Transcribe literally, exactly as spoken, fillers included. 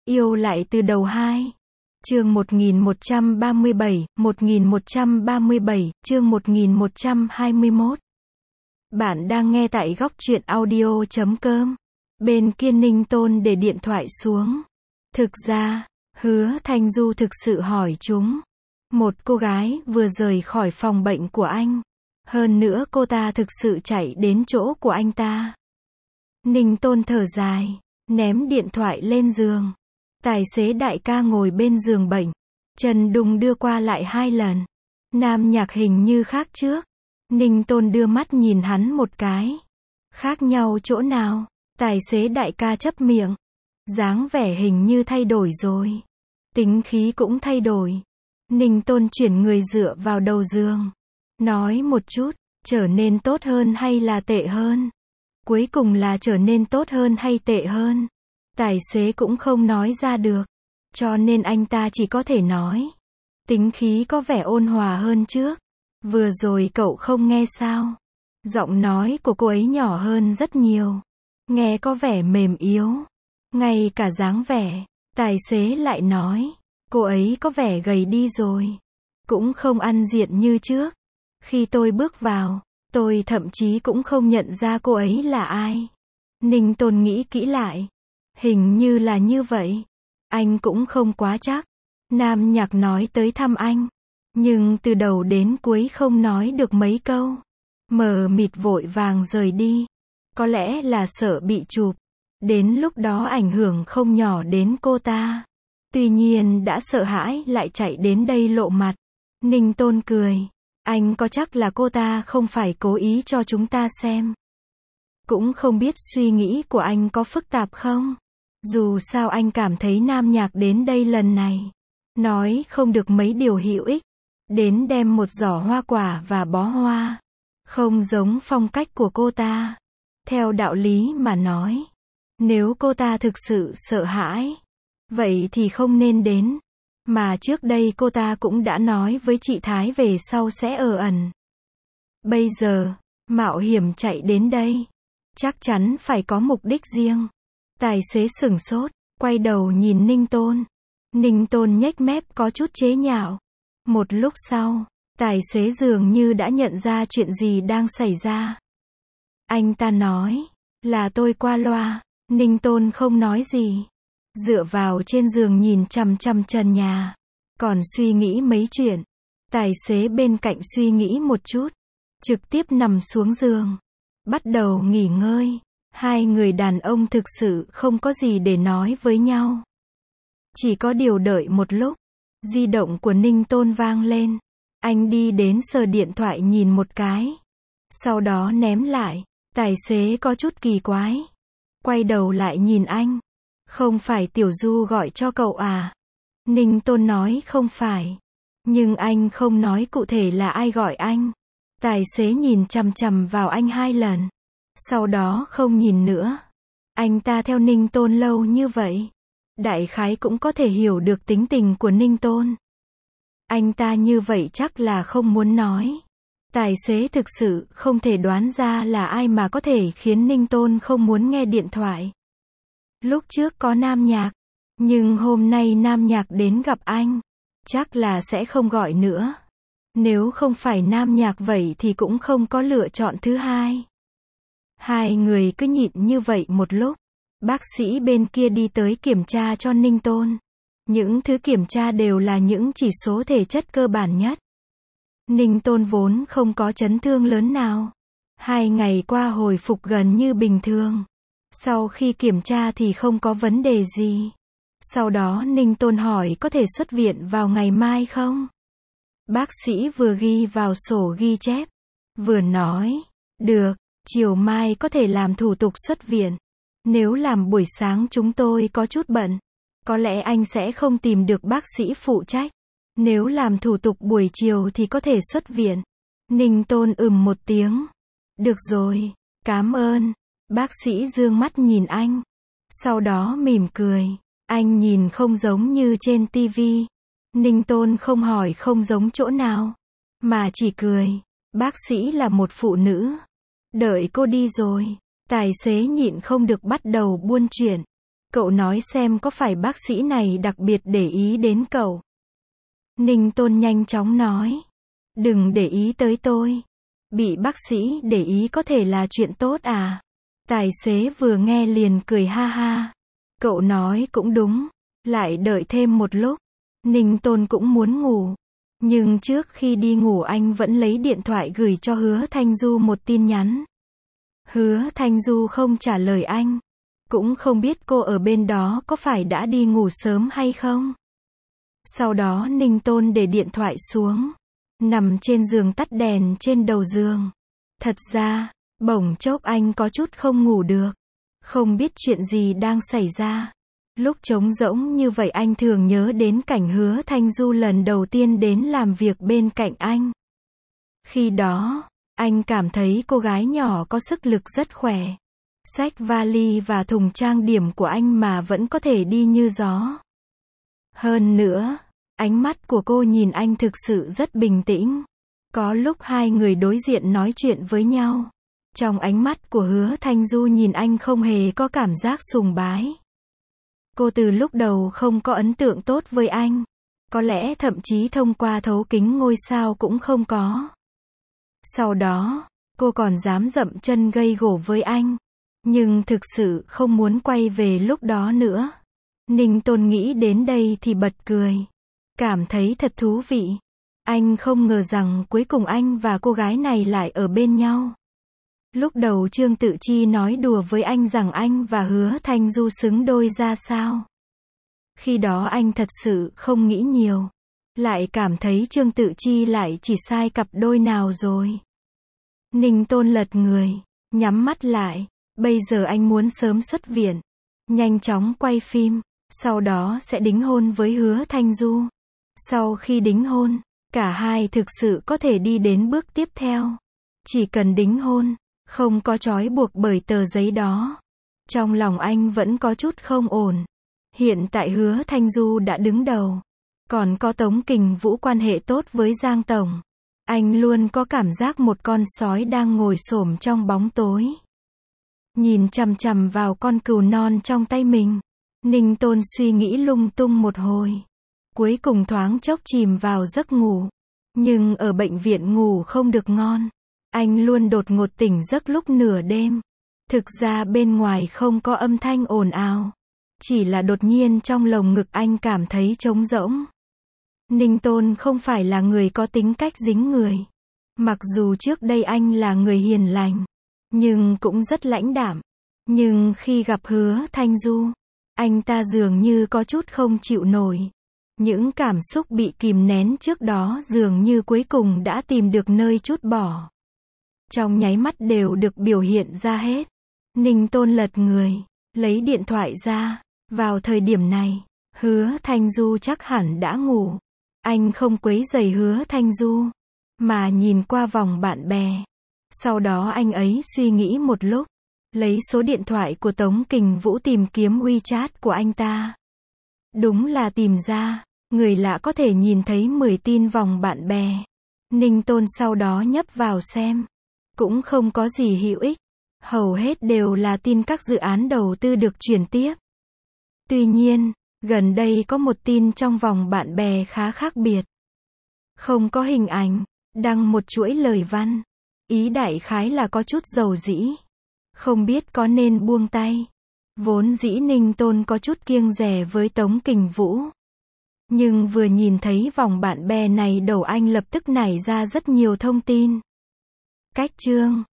Yêu lại từ đầu hai. Chương một nghìn một trăm ba mươi bảy, một nghìn một trăm ba mươi bảy, chương một nghìn một trăm hai mươi mốt. Bạn đang nghe tại góc truyện audio chấm com. Bên kia Ninh Tôn để điện thoại xuống. Thực ra, Hứa Thanh Du thực sự hỏi chúng. Một cô gái vừa rời khỏi phòng bệnh của anh. Hơn nữa cô ta thực sự chạy đến chỗ của anh ta. Ninh Tôn thở dài, ném điện thoại lên giường. Tài xế đại ca ngồi bên giường bệnh. Trần Đùng đưa qua lại hai lần. Nam Nhạc hình như khác trước. Ninh Tôn đưa mắt nhìn hắn một cái. Khác nhau chỗ nào? Tài xế đại ca chấp miệng. Dáng vẻ hình như thay đổi rồi. Tính khí cũng thay đổi. Ninh Tôn chuyển người dựa vào đầu giường. Nói một chút, trở nên tốt hơn hay là tệ hơn? Cuối cùng là trở nên tốt hơn hay tệ hơn? Tài xế cũng không nói ra được. Cho nên anh ta chỉ có thể nói. Tính khí có vẻ ôn hòa hơn trước. Vừa rồi cậu không nghe sao? Giọng nói của cô ấy nhỏ hơn rất nhiều. Nghe có vẻ mềm yếu. Ngay cả dáng vẻ. Tài xế lại nói. Cô ấy có vẻ gầy đi rồi. Cũng không ăn diện như trước. Khi tôi bước vào, tôi thậm chí cũng không nhận ra cô ấy là ai. Ninh Tôn nghĩ kỹ lại. Hình như là như vậy. Anh cũng không quá chắc. Nam Nhạc nói tới thăm anh. Nhưng từ đầu đến cuối không nói được mấy câu. Mờ mịt vội vàng rời đi. Có lẽ là sợ bị chụp. Đến lúc đó ảnh hưởng không nhỏ đến cô ta. Tuy nhiên đã sợ hãi lại chạy đến đây lộ mặt. Ninh Tôn cười. Anh có chắc là cô ta không phải cố ý cho chúng ta xem. Cũng không biết suy nghĩ của anh có phức tạp không. Dù sao anh cảm thấy Nam Nhạc đến đây lần này. Nói không được mấy điều hữu ích. Đến đem một giỏ hoa quả và bó hoa. Không giống phong cách của cô ta. Theo đạo lý mà nói. Nếu cô ta thực sự sợ hãi. Vậy thì không nên đến. Mà trước đây cô ta cũng đã nói với chị Thái về sau sẽ ở ẩn. Bây giờ, mạo hiểm chạy đến đây. Chắc chắn phải có mục đích riêng. Tài xế sửng sốt, quay đầu nhìn Ninh Tôn. Ninh Tôn nhếch mép có chút chế nhạo. Một lúc sau, tài xế dường như đã nhận ra chuyện gì đang xảy ra. Anh ta nói, là tôi qua loa. Ninh Tôn không nói gì. Dựa vào trên giường nhìn chằm chằm trần nhà. Còn suy nghĩ mấy chuyện. Tài xế bên cạnh suy nghĩ một chút. Trực tiếp nằm xuống giường. Bắt đầu nghỉ ngơi. Hai người đàn ông thực sự không có gì để nói với nhau. Chỉ có điều đợi một lúc. Di động của Ninh Tôn vang lên. Anh đi đến sờ điện thoại nhìn một cái. Sau đó ném lại. Tài xế có chút kỳ quái. Quay đầu lại nhìn anh. Không phải Tiểu Du gọi cho cậu à? Ninh Tôn nói không phải. Nhưng anh không nói cụ thể là ai gọi anh. Tài xế nhìn chằm chằm vào anh hai lần. Sau đó không nhìn nữa. Anh ta theo Ninh Tôn lâu như vậy. Đại khái cũng có thể hiểu được tính tình của Ninh Tôn. Anh ta như vậy chắc là không muốn nói. Tài xế thực sự không thể đoán ra là ai mà có thể khiến Ninh Tôn không muốn nghe điện thoại. Lúc trước có Nam Nhạc. Nhưng hôm nay Nam Nhạc đến gặp anh. Chắc là sẽ không gọi nữa. Nếu không phải Nam Nhạc vậy thì cũng không có lựa chọn thứ hai. Hai người cứ nhịn như vậy một lúc. Bác sĩ bên kia đi tới kiểm tra cho Ninh Tôn. Những thứ kiểm tra đều là những chỉ số thể chất cơ bản nhất. Ninh Tôn vốn không có chấn thương lớn nào. Hai ngày qua hồi phục gần như bình thường. Sau khi kiểm tra thì không có vấn đề gì. Sau đó Ninh Tôn hỏi có thể xuất viện vào ngày mai không? Bác sĩ vừa ghi vào sổ ghi chép. Vừa nói, được, chiều mai có thể làm thủ tục xuất viện. Nếu làm buổi sáng chúng tôi có chút bận. Có lẽ anh sẽ không tìm được bác sĩ phụ trách. Nếu làm thủ tục buổi chiều thì có thể xuất viện. Ninh Tôn ừm một tiếng. Được rồi, cảm ơn. Bác sĩ dương mắt nhìn anh. Sau đó mỉm cười. Anh nhìn không giống như trên tivi. Ninh Tôn không hỏi không giống chỗ nào. Mà chỉ cười. Bác sĩ là một phụ nữ. Đợi cô đi rồi. Tài xế nhịn không được bắt đầu buôn chuyện. Cậu nói xem có phải bác sĩ này đặc biệt để ý đến cậu. Ninh Tôn nhanh chóng nói. Đừng để ý tới tôi. Bị bác sĩ để ý có thể là chuyện tốt à? Tài xế vừa nghe liền cười ha ha. Cậu nói cũng đúng. Lại đợi thêm một lúc. Ninh Tôn cũng muốn ngủ. Nhưng trước khi đi ngủ anh vẫn lấy điện thoại gửi cho Hứa Thanh Du một tin nhắn. Hứa Thanh Du không trả lời anh. Cũng không biết cô ở bên đó có phải đã đi ngủ sớm hay không. Sau đó Ninh Tôn để điện thoại xuống. Nằm trên giường tắt đèn trên đầu giường. Thật ra, bỗng chốc anh có chút không ngủ được. Không biết chuyện gì đang xảy ra. Lúc trống rỗng như vậy anh thường nhớ đến cảnh Hứa Thanh Du lần đầu tiên đến làm việc bên cạnh anh. Khi đó, anh cảm thấy cô gái nhỏ có sức lực rất khỏe. Xách vali và thùng trang điểm của anh mà vẫn có thể đi như gió. Hơn nữa, ánh mắt của cô nhìn anh thực sự rất bình tĩnh. Có lúc hai người đối diện nói chuyện với nhau. Trong ánh mắt của Hứa Thanh Du nhìn anh không hề có cảm giác sùng bái. Cô từ lúc đầu không có ấn tượng tốt với anh. Có lẽ thậm chí thông qua thấu kính ngôi sao cũng không có. Sau đó, cô còn dám dậm chân gây gổ với anh. Nhưng thực sự không muốn quay về lúc đó nữa. Ninh Tôn nghĩ đến đây thì bật cười. Cảm thấy thật thú vị. Anh không ngờ rằng cuối cùng anh và cô gái này lại ở bên nhau. Lúc đầu Trương Tự Chi nói đùa với anh rằng anh và Hứa Thanh Du xứng đôi ra sao. Khi đó anh thật sự không nghĩ nhiều. Lại cảm thấy Trương Tự Chi lại chỉ sai cặp đôi nào rồi. Ninh Tôn lật người, nhắm mắt lại. Bây giờ anh muốn sớm xuất viện. Nhanh chóng quay phim. Sau đó sẽ đính hôn với Hứa Thanh Du. Sau khi đính hôn, cả hai thực sự có thể đi đến bước tiếp theo. Chỉ cần đính hôn, không có trói buộc bởi tờ giấy đó. Trong lòng anh vẫn có chút không ổn. Hiện tại Hứa Thanh Du đã đứng đầu. Còn có Tống Kình Vũ quan hệ tốt với Giang Tổng. Anh luôn có cảm giác một con sói đang ngồi xổm trong bóng tối. Nhìn chằm chằm vào con cừu non trong tay mình. Ninh Tôn suy nghĩ lung tung một hồi. Cuối cùng thoáng chốc chìm vào giấc ngủ. Nhưng ở bệnh viện ngủ không được ngon. Anh luôn đột ngột tỉnh giấc lúc nửa đêm. Thực ra bên ngoài không có âm thanh ồn ào. Chỉ là đột nhiên trong lồng ngực anh cảm thấy trống rỗng. Ninh Tôn không phải là người có tính cách dính người. Mặc dù trước đây anh là người hiền lành. Nhưng cũng rất lãnh đạm. Nhưng khi gặp Hứa Thanh Du, anh ta dường như có chút không chịu nổi. Những cảm xúc bị kìm nén trước đó dường như cuối cùng đã tìm được nơi trút bỏ. Trong nháy mắt đều được biểu hiện ra hết. Ninh Tôn lật người, lấy điện thoại ra. Vào thời điểm này, Hứa Thanh Du chắc hẳn đã ngủ. Anh không quấy rầy Hứa Thanh Du, mà nhìn qua vòng bạn bè. Sau đó anh ấy suy nghĩ một lúc, lấy số điện thoại của Tống Kình Vũ tìm kiếm WeChat của anh ta. Đúng là tìm ra, người lạ có thể nhìn thấy mười tin vòng bạn bè. Ninh Tôn sau đó nhấp vào xem. Cũng không có gì hữu ích. Hầu hết đều là tin các dự án đầu tư được chuyển tiếp. Tuy nhiên, gần đây có một tin trong vòng bạn bè khá khác biệt. Không có hình ảnh, đăng một chuỗi lời văn. Ý đại khái là có chút dầu dĩ. Không biết có nên buông tay. Vốn dĩ Ninh Tôn có chút kiêng dè với Tống Kình Vũ. Nhưng vừa nhìn thấy vòng bạn bè này đầu anh lập tức nảy ra rất nhiều thông tin. Cách chương